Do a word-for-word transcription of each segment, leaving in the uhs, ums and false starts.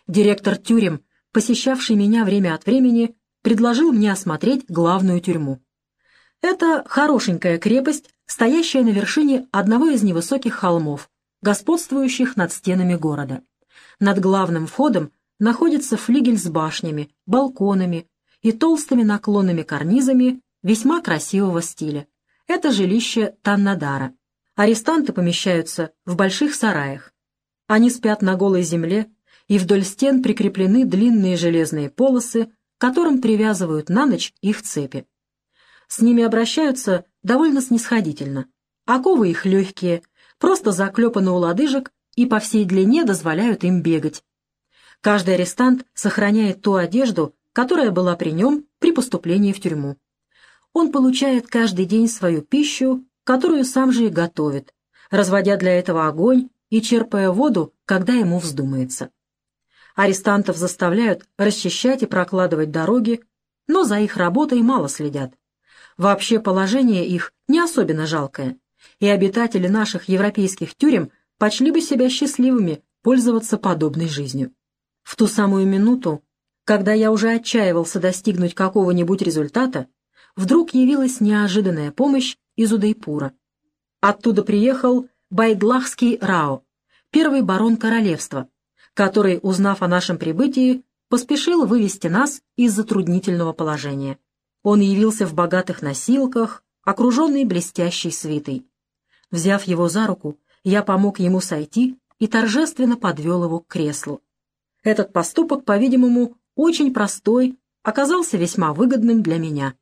Директор тюрем, посещавший меня время от времени, предложил мне осмотреть главную тюрьму. Это хорошенькая крепость, стоящая на вершине одного из невысоких холмов, господствующих над стенами города. Над главным входом находится флигель с башнями, балконами и толстыми наклонными карнизами весьма красивого стиля. Это жилище Таннадара. Арестанты помещаются в больших сараях. Они спят на голой земле, и вдоль стен прикреплены длинные железные полосы, к которым привязывают на ночь их цепи. С ними обращаются довольно снисходительно. Оковы их легкие, просто заклепаны у лодыжек и по всей длине дозволяют им бегать. Каждый арестант сохраняет ту одежду, которая была при нем при поступлении в тюрьму. Он получает каждый день свою пищу, которую сам же и готовит, разводя для этого огонь и черпая воду, когда ему вздумается. Арестантов заставляют расчищать и прокладывать дороги, но за их работой мало следят. Вообще положение их не особенно жалкое, и обитатели наших европейских тюрем почли бы себя счастливыми пользоваться подобной жизнью. В ту самую минуту, когда я уже отчаивался достигнуть какого-нибудь результата, вдруг явилась неожиданная помощь из Удайпура. Оттуда приехал Байдлахский Рао, первый барон королевства, который, узнав о нашем прибытии, поспешил вывести нас из затруднительного положения. Он явился в богатых носилках, окруженный блестящей свитой. Взяв его за руку, я помог ему сойти и торжественно подвел его к креслу. Этот поступок, по-видимому, очень простой, оказался весьма выгодным для меня.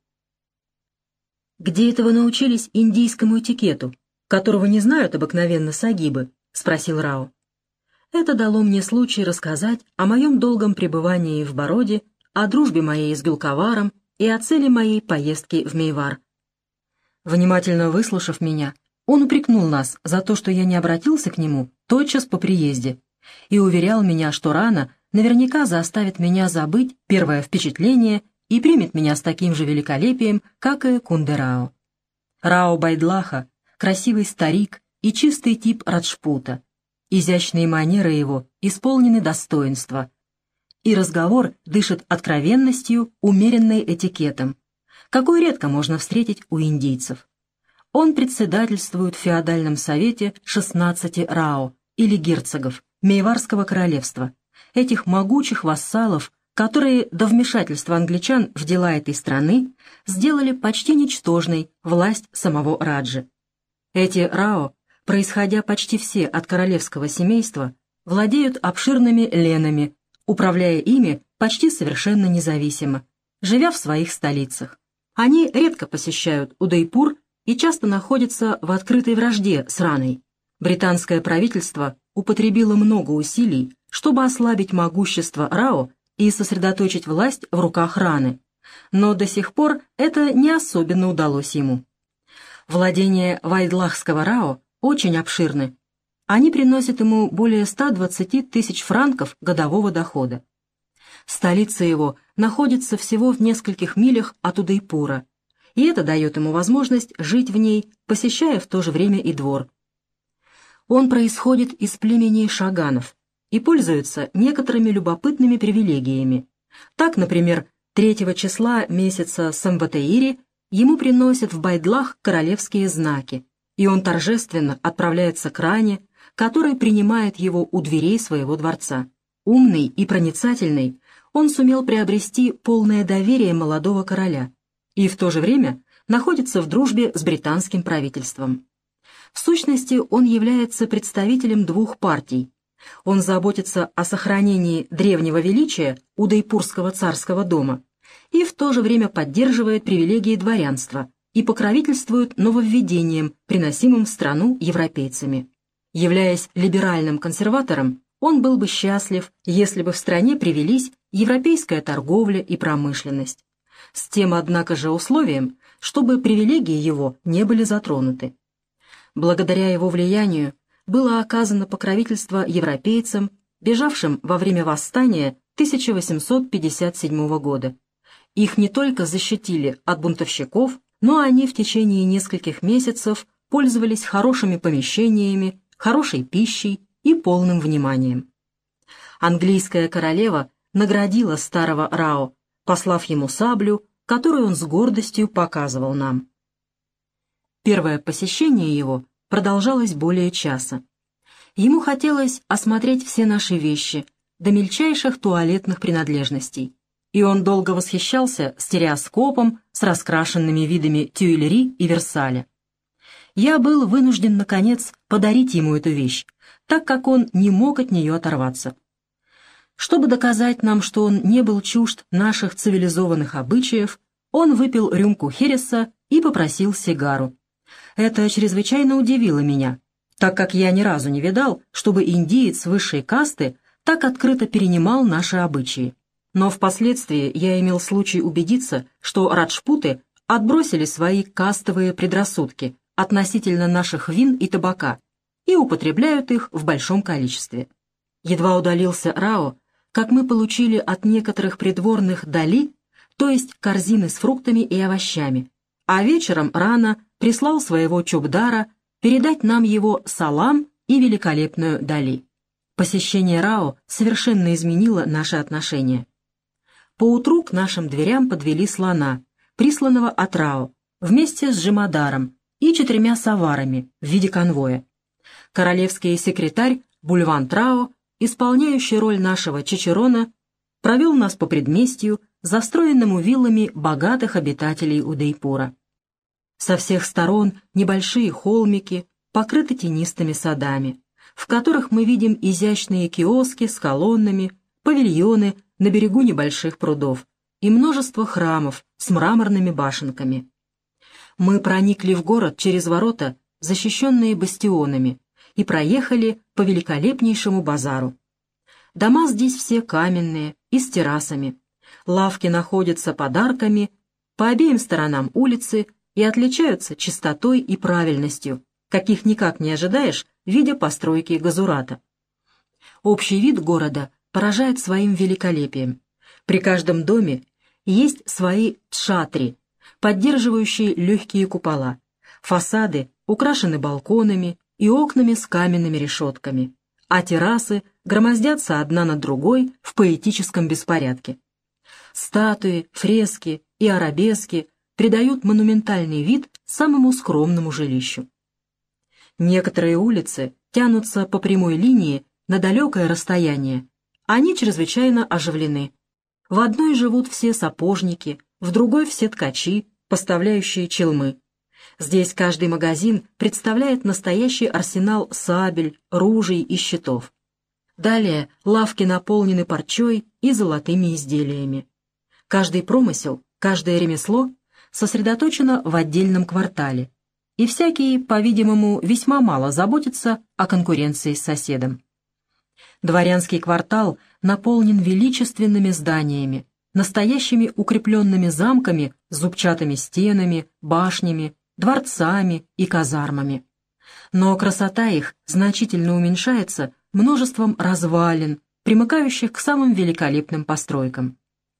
«Где это вы научились индийскому этикету, которого не знают обыкновенно сагибы?» — спросил Рао. Это дало мне случай рассказать о моем долгом пребывании в Бароде, о дружбе моей с Гулковаром и о цели моей поездки в Мейвар. Внимательно выслушав меня, он упрекнул нас за то, что я не обратился к нему тотчас по приезде, и уверял меня, что рана наверняка заставит меня забыть первое впечатление и примет меня с таким же великолепием, как и Кундерао. Рао Байдлаха — красивый старик и чистый тип Раджпута. Изящные манеры его исполнены достоинства, и разговор дышит откровенностью, умеренной этикетом, какой редко можно встретить у индийцев. Он председательствует в феодальном совете шестнадцати рао, или герцогов, Мейварского королевства, этих могучих вассалов, которые до вмешательства англичан в дела этой страны сделали почти ничтожной власть самого Раджи. Эти рао, происходя почти все от королевского семейства, владеют обширными ленами, управляя ими почти совершенно независимо, живя в своих столицах. Они редко посещают Удайпур и часто находятся в открытой вражде с Раной. Британское правительство употребило много усилий, чтобы ослабить могущество Рао и сосредоточить власть в руках Раны, но до сих пор это не особенно удалось ему. Владения Вайдлахского Рао очень обширны. Они приносят ему более ста двадцати тысяч франков годового дохода. Столица его находится всего в нескольких милях от Удайпура, и это дает ему возможность жить в ней, посещая в то же время и двор. Он происходит из племени шаганов и пользуется некоторыми любопытными привилегиями. Так, например, третьего числа месяца Самватаири ему приносят в Байдлах королевские знаки, и он торжественно отправляется к Ране, который принимает его у дверей своего дворца. Умный и проницательный, он сумел приобрести полное доверие молодого короля и в то же время находится в дружбе с британским правительством. В сущности, он является представителем двух партий. Он заботится о сохранении древнего величия Удайпурского царского дома и в то же время поддерживает привилегии дворянства и покровительствует нововведениям, приносимым в страну европейцами. Являясь либеральным консерватором, он был бы счастлив, если бы в стране привелись европейская торговля и промышленность, с тем, однако же, условием, чтобы привилегии его не были затронуты. Благодаря его влиянию было оказано покровительство европейцам, бежавшим во время восстания тысяча восемьсот пятьдесят седьмого года. Их не только защитили от бунтовщиков, но они в течение нескольких месяцев пользовались хорошими помещениями, хорошей пищей и полным вниманием. Английская королева наградила старого Рао, послав ему саблю, которую он с гордостью показывал нам. Первое посещение его продолжалось более часа. Ему хотелось осмотреть все наши вещи, до мельчайших туалетных принадлежностей, и он долго восхищался стереоскопом с раскрашенными видами Тюильри и Версаля. Я был вынужден, наконец, подарить ему эту вещь, так как он не мог от нее оторваться. Чтобы доказать нам, что он не был чужд наших цивилизованных обычаев, он выпил рюмку хереса и попросил сигару. Это чрезвычайно удивило меня, так как я ни разу не видал, чтобы индиец высшей касты так открыто перенимал наши обычаи. Но впоследствии я имел случай убедиться, что раджпуты отбросили свои кастовые предрассудки относительно наших вин и табака и употребляют их в большом количестве. Едва удалился Рао, как мы получили от некоторых придворных дали, то есть корзины с фруктами и овощами, а вечером рано прислал своего чубдара передать нам его салам и великолепную дали. Посещение Рао совершенно изменило наши отношения. Поутру к нашим дверям подвели слона, присланного от Рао, вместе с Джимадаром и четырьмя саварами в виде конвоя. Королевский секретарь Бульван Рао, исполняющий роль нашего чичерона, провел нас по предместью, застроенному виллами богатых обитателей Удейпура. Со всех сторон небольшие холмики покрыты тенистыми садами, в которых мы видим изящные киоски с колоннами, павильоны на берегу небольших прудов и множество храмов с мраморными башенками. Мы проникли в город через ворота, защищенные бастионами, и проехали по великолепнейшему базару. Дома здесь все каменные и с террасами. Лавки находятся под арками по обеим сторонам улицы и отличаются чистотой и правильностью, каких никак не ожидаешь, видя постройки Гузурата. Общий вид города поражает своим великолепием. При каждом доме есть свои тшатри, поддерживающие легкие купола. Фасады украшены балконами и окнами с каменными решетками, а террасы громоздятся одна над другой в поэтическом беспорядке. Статуи, фрески и арабески придают монументальный вид самому скромному жилищу. Некоторые улицы тянутся по прямой линии на далекое расстояние. Они чрезвычайно оживлены. В одной живут все сапожники, в другой все ткачи, поставляющие челмы. Здесь каждый магазин представляет настоящий арсенал сабель, ружей и щитов. Далее лавки наполнены парчой и золотыми изделиями. Каждый промысел, каждое ремесло сосредоточено в отдельном квартале, и всякий, по-видимому, весьма мало заботится о конкуренции с соседом. Дворянский квартал наполнен величественными зданиями, настоящими укрепленными замками с зубчатыми стенами, башнями, дворцами и казармами. Но красота их значительно уменьшается множеством развалин, примыкающих к самым великолепным постройкам.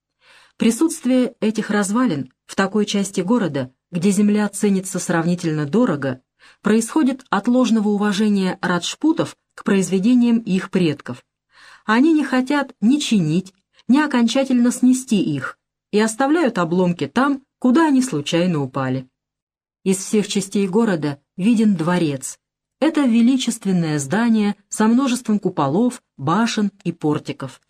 Присутствие этих развалин в такой части города, где земля ценится сравнительно дорого, происходит от ложного уважения раджпутов к произведениям их предков. Они не хотят ни чинить, ни окончательно снести их и оставляют обломки там, куда они случайно упали. Из всех частей города виден дворец. Это величественное здание со множеством куполов, башен и портиков.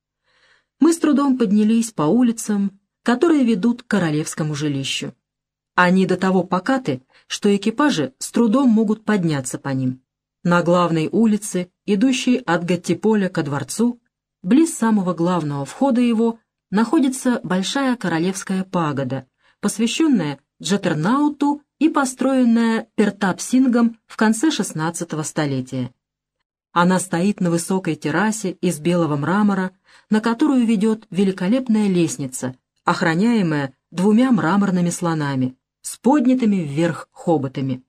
Мы с трудом поднялись по улицам, которые ведут к королевскому жилищу. Они до того покаты, что экипажи с трудом могут подняться по ним. На главной улице, идущей от Гаттиполя ко дворцу, близ самого главного входа его, находится большая королевская пагода, посвященная Джатернауту и построенная Пертап-Сингом в конце шестнадцатого столетия. Она стоит на высокой террасе из белого мрамора, на которую ведет великолепная лестница, охраняемая двумя мраморными слонами, с поднятыми вверх хоботами.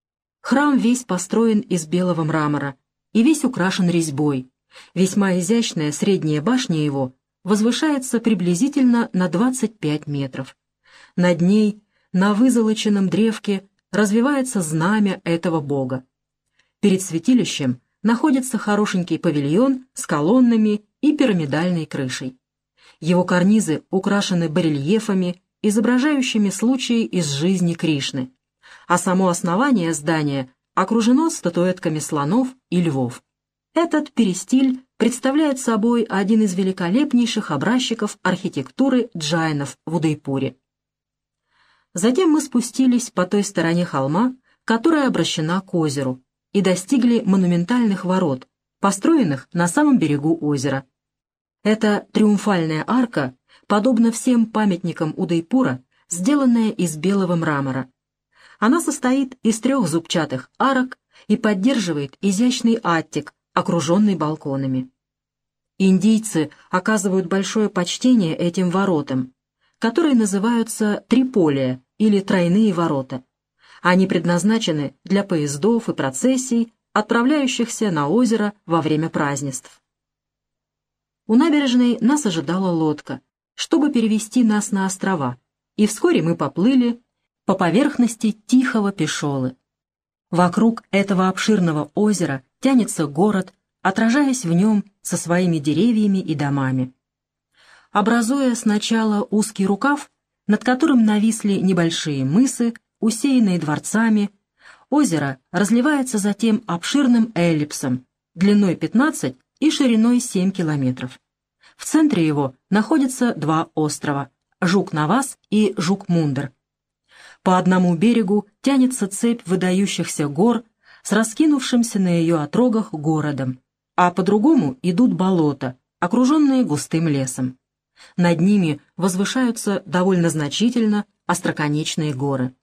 Храм весь построен из белого мрамора и весь украшен резьбой. Весьма изящная средняя башня его возвышается приблизительно на двадцать пять метров. Над ней, на вызолоченном древке, развивается знамя этого бога. Перед святилищем находится хорошенький павильон с колоннами и пирамидальной крышей. Его карнизы украшены барельефами, изображающими случаи из жизни Кришны, а само основание здания окружено статуэтками слонов и львов. Этот перистиль представляет собой один из великолепнейших образчиков архитектуры джайнов в Удайпуре. Затем мы спустились по той стороне холма, которая обращена к озеру, и достигли монументальных ворот, построенных на самом берегу озера. Эта триумфальная арка, подобно всем памятникам Удайпура, сделанная из белого мрамора. Она состоит из трех зубчатых арок и поддерживает изящный аттик, окруженный балконами. Индийцы оказывают большое почтение этим воротам, которые называются триполия или тройные ворота. Они предназначены для поездов и процессий, отправляющихся на озеро во время празднеств. У набережной нас ожидала лодка, чтобы перевести нас на острова, и вскоре мы поплыли по поверхности тихого Пешолы. Вокруг этого обширного озера тянется город, отражаясь в нем со своими деревьями и домами. Образуя сначала узкий рукав, над которым нависли небольшие мысы, усеянные дворцами, озеро разливается затем обширным эллипсом, длиной пятнадцать и шириной семь километров. В центре его находятся два острова — Жук-Навас и Жук-Мундер. По одному берегу тянется цепь выдающихся гор с раскинувшимся на ее отрогах городом, а по другому идут болота, окруженные густым лесом. Над ними возвышаются довольно значительно остроконечные горы.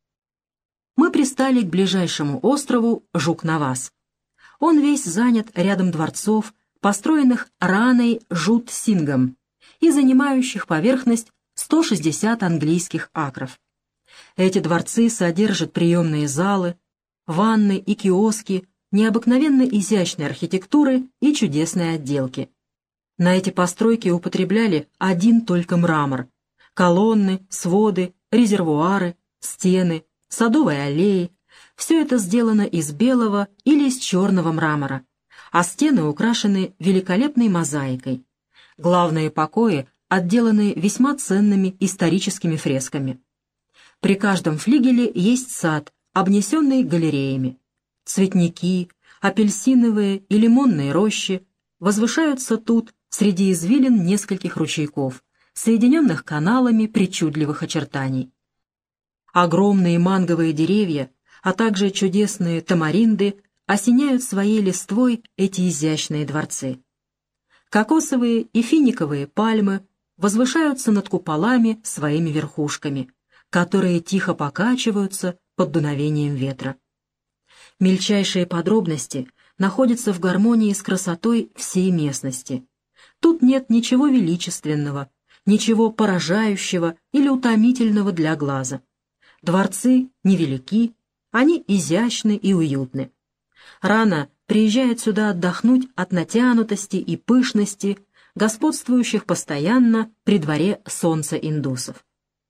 Мы пристали к ближайшему острову Жук-Навас. Он весь занят рядом дворцов, построенных Раной Жут-Сингом и занимающих поверхность сто шестьдесят английских акров. Эти дворцы содержат приемные залы, ванны и киоски необыкновенно изящной архитектуры и чудесной отделки. На эти постройки употребляли один только мрамор. Колонны, своды, резервуары, стены, садовые аллеи — все это сделано из белого или из черного мрамора, а стены украшены великолепной мозаикой. Главные покои отделаны весьма ценными историческими фресками. При каждом флигеле есть сад, обнесенный галереями. Цветники, апельсиновые и лимонные рощи возвышаются тут среди извилин нескольких ручейков, соединенных каналами причудливых очертаний. Огромные манговые деревья, а также чудесные тамаринды осеняют своей листвой эти изящные дворцы. Кокосовые и финиковые пальмы возвышаются над куполами своими верхушками, которые тихо покачиваются под дуновением ветра. Мельчайшие подробности находятся в гармонии с красотой всей местности. Тут нет ничего величественного, ничего поражающего или утомительного для глаза. Дворцы невелики, они изящны и уютны. Рана приезжает сюда отдохнуть от натянутости и пышности, господствующих постоянно при дворе солнца индусов.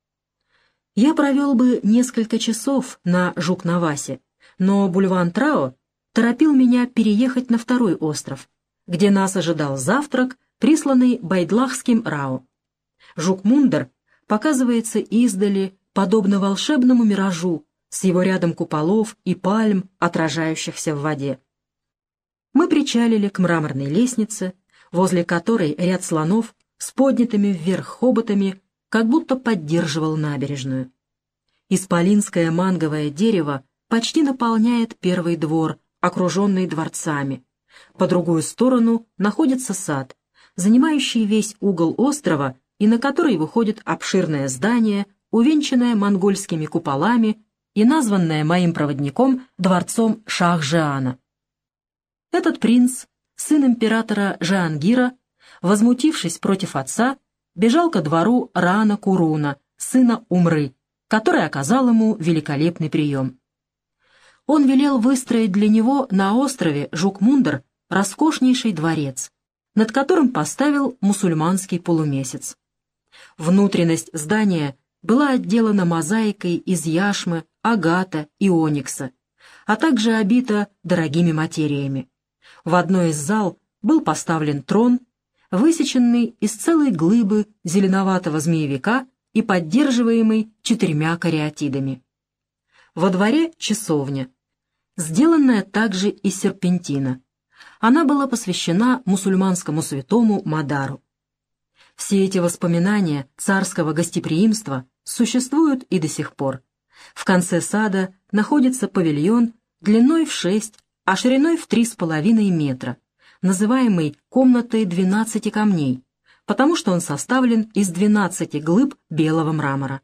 Я провел бы несколько часов на Жук-Навасе, но Бульван-Трао торопил меня переехать на второй остров, где нас ожидал завтрак, присланный Байдлахским Рао. Жук-Мундер показывается издали, подобно волшебному миражу, с его рядом куполов и пальм, отражающихся в воде. Мы причалили к мраморной лестнице, возле которой ряд слонов с поднятыми вверх хоботами как будто поддерживал набережную. Исполинское манговое дерево почти наполняет первый двор, окруженный дворцами. По другую сторону находится сад, занимающий весь угол острова и на который выходит обширное здание, увенчанное монгольскими куполами и названное моим проводником дворцом Шах-Жаана. Этот принц, сын императора Джахангира, возмутившись против отца, бежал ко двору Рана Куруна, сына Умры, который оказал ему великолепный прием. Он велел выстроить для него на острове Жук-Мундер роскошнейший дворец, над которым поставил мусульманский полумесяц. Внутренность здания была отделана мозаикой из яшмы, агата и оникса, а также обита дорогими материями. В одной из зал был поставлен трон, высеченный из целой глыбы зеленоватого змеевика и поддерживаемый четырьмя кариатидами. Во дворе часовня, сделанная также из серпентина. Она была посвящена мусульманскому святому Мадару. Все эти воспоминания царского гостеприимства существуют и до сих пор. В конце сада находится павильон длиной в шесть, а шириной в три с половиной метра, называемый комнатой двенадцати камней, потому что он составлен из двенадцати глыб белого мрамора.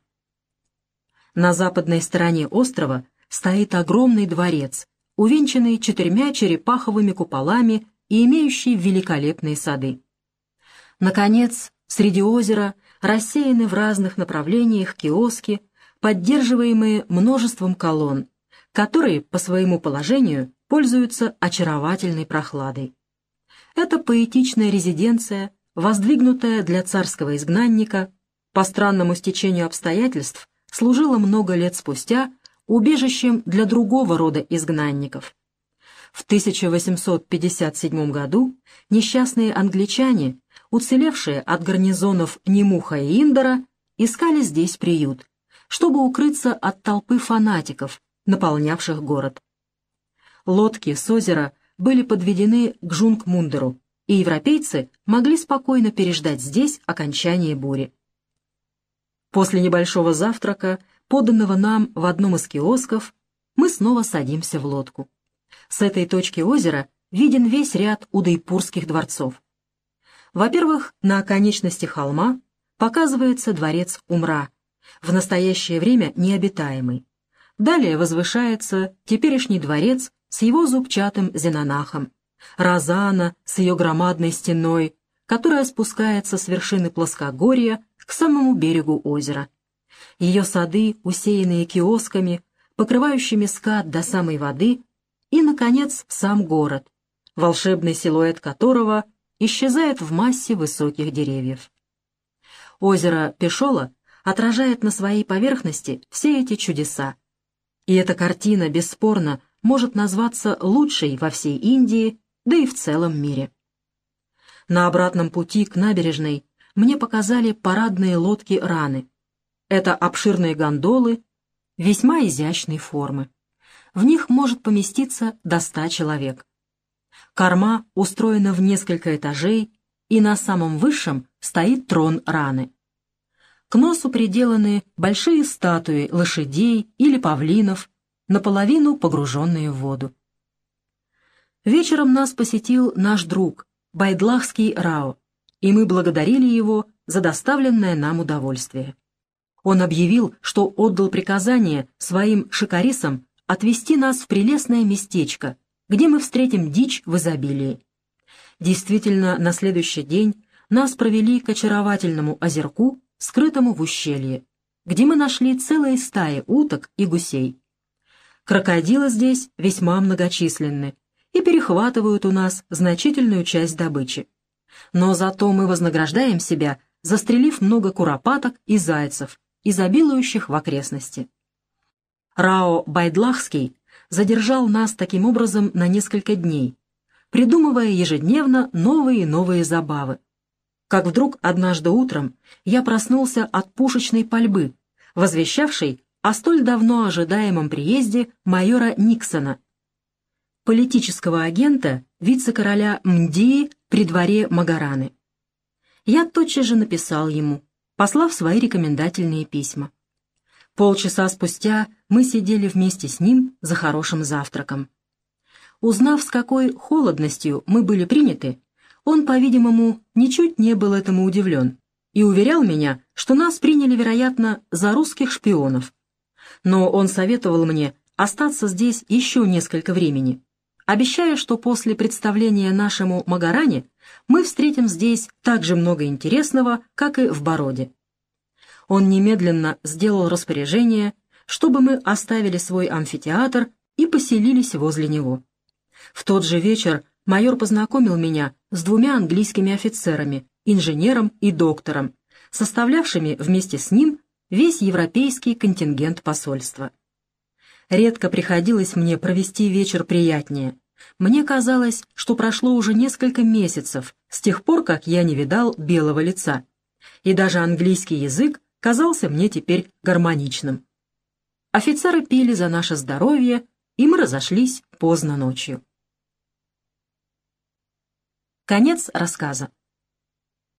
На западной стороне острова стоит огромный дворец, увенчанный четырьмя черепаховыми куполами и имеющий великолепные сады. Наконец, среди озера рассеяны в разных направлениях киоски, поддерживаемые множеством колонн, которые по своему положению пользуются очаровательной прохладой. Это поэтичная резиденция, воздвигнутая для царского изгнанника, по странному стечению обстоятельств служила много лет спустя убежищем для другого рода изгнанников. В тысяча восемьсот пятьдесят седьмом году несчастные англичане, уцелевшие от гарнизонов Немуха и Индора, искали здесь приют, чтобы укрыться от толпы фанатиков, наполнявших город. Лодки с озера были подведены к Джунг-Мундеру, и европейцы могли спокойно переждать здесь окончание бури. После небольшого завтрака, поданного нам в одном из киосков, мы снова садимся в лодку. С этой точки озера виден весь ряд удайпурских дворцов. Во-первых, на оконечности холма показывается дворец Умра, в настоящее время необитаемый. Далее возвышается теперешний дворец с его зубчатым зенонахом, Розана с ее громадной стеной, которая спускается с вершины плоскогорья к самому берегу озера. Ее сады, усеянные киосками, покрывающими скат до самой воды, и, наконец, сам город, волшебный силуэт которого исчезает в массе высоких деревьев. Озеро Пешола отражает на своей поверхности все эти чудеса, и эта картина, бесспорно, может назваться лучшей во всей Индии, да и в целом мире. На обратном пути к набережной мне показали парадные лодки Раны. Это обширные гондолы весьма изящной формы. В них может поместиться до ста человек. Корма устроена в несколько этажей, и на самом высшем стоит трон Раны. К носу приделаны большие статуи лошадей или павлинов, наполовину погруженные в воду. Вечером нас посетил наш друг, Байдлахский Рао, и мы благодарили его за доставленное нам удовольствие. Он объявил, что отдал приказание своим шикарисам отвезти нас в прелестное местечко, где мы встретим дичь в изобилии. Действительно, на следующий день нас провели к очаровательному озерку, скрытому в ущелье, где мы нашли целые стаи уток и гусей. Крокодилы здесь весьма многочисленны и перехватывают у нас значительную часть добычи. Но зато мы вознаграждаем себя, застрелив много куропаток и зайцев, изобилующих в окрестности. Рао Байдлахский задержал нас таким образом на несколько дней, придумывая ежедневно новые и новые забавы. Как вдруг однажды утром я проснулся от пушечной пальбы, возвещавшей о столь давно ожидаемом приезде майора Никсона, политического агента вице-короля Мдии при дворе Магараны. Я тотчас же написал ему, послав свои рекомендательные письма. Полчаса спустя мы сидели вместе с ним за хорошим завтраком. Узнав, с какой холодностью мы были приняты, он, по-видимому, ничуть не был этому удивлен и уверял меня, что нас приняли, вероятно, за русских шпионов. Но он советовал мне остаться здесь еще несколько времени, обещая, что после представления нашему Магаране мы встретим здесь так же много интересного, как и в Бороде. Он немедленно сделал распоряжение, чтобы мы оставили свой амфитеатр и поселились возле него. В тот же вечер майор познакомил меня с двумя английскими офицерами, инженером и доктором, составлявшими вместе с ним весь европейский контингент посольства. Редко приходилось мне провести вечер приятнее, Мне казалось, что прошло уже несколько месяцев с тех пор, как я не видал белого лица, и даже английский язык казался мне теперь гармоничным. Офицеры пили за наше здоровье, и мы разошлись поздно ночью. Конец рассказа.